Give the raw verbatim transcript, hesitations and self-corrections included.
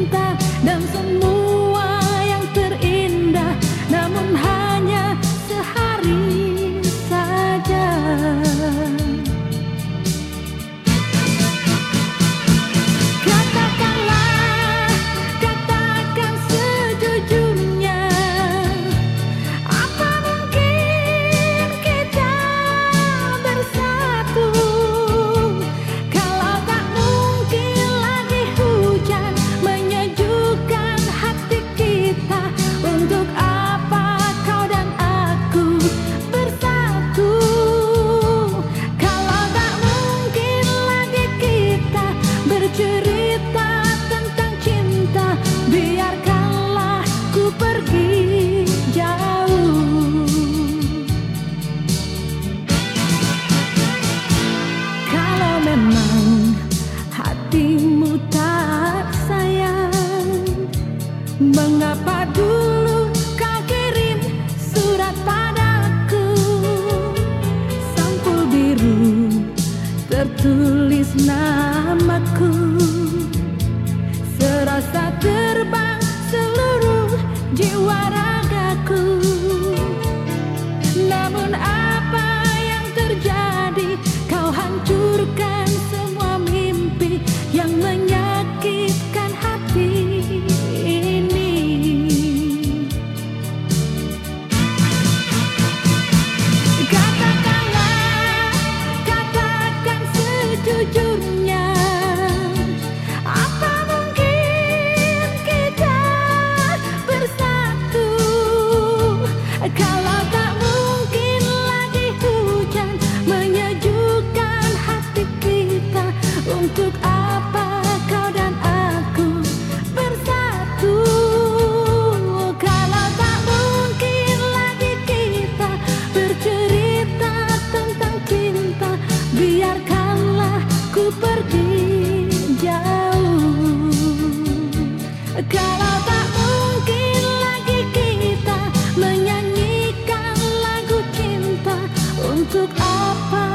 cinta dan semua yang terindah, namun hanya sehari saja. Katakanlah, katakan sejujurnya, apa mungkin kita bersatu? Kalau tak mungkin lagi hujan menyejukkan hati kita, untuk apa kau dan aku bersatu? Kalau tak mungkin lagi kita bercerita tentang cinta, biarkanlah ku pergi jauh. Kalau memang hatimu tak sayang, mengapa dulu kau kirim surat padaku? Sampul biru tertulis namaku, serasa terbang seluruh jiwa ragaku. Namun apa yang terjadi? Kau hancurkan semua mimpi yang menyakitkan hati ini. Katakanlah, katakan sejujurnya, apa mungkin kita bersatu? Kalau tak mungkin lagi hujan menyejukkan hati kita, untuk apa kau dan aku bersatu? Kalau tak mungkin lagi kita bercerita tentang cinta, biarkanlah ku pergi jauh. Kalau tak mungkin lagi kita menyanyikan lagu cinta, untuk apa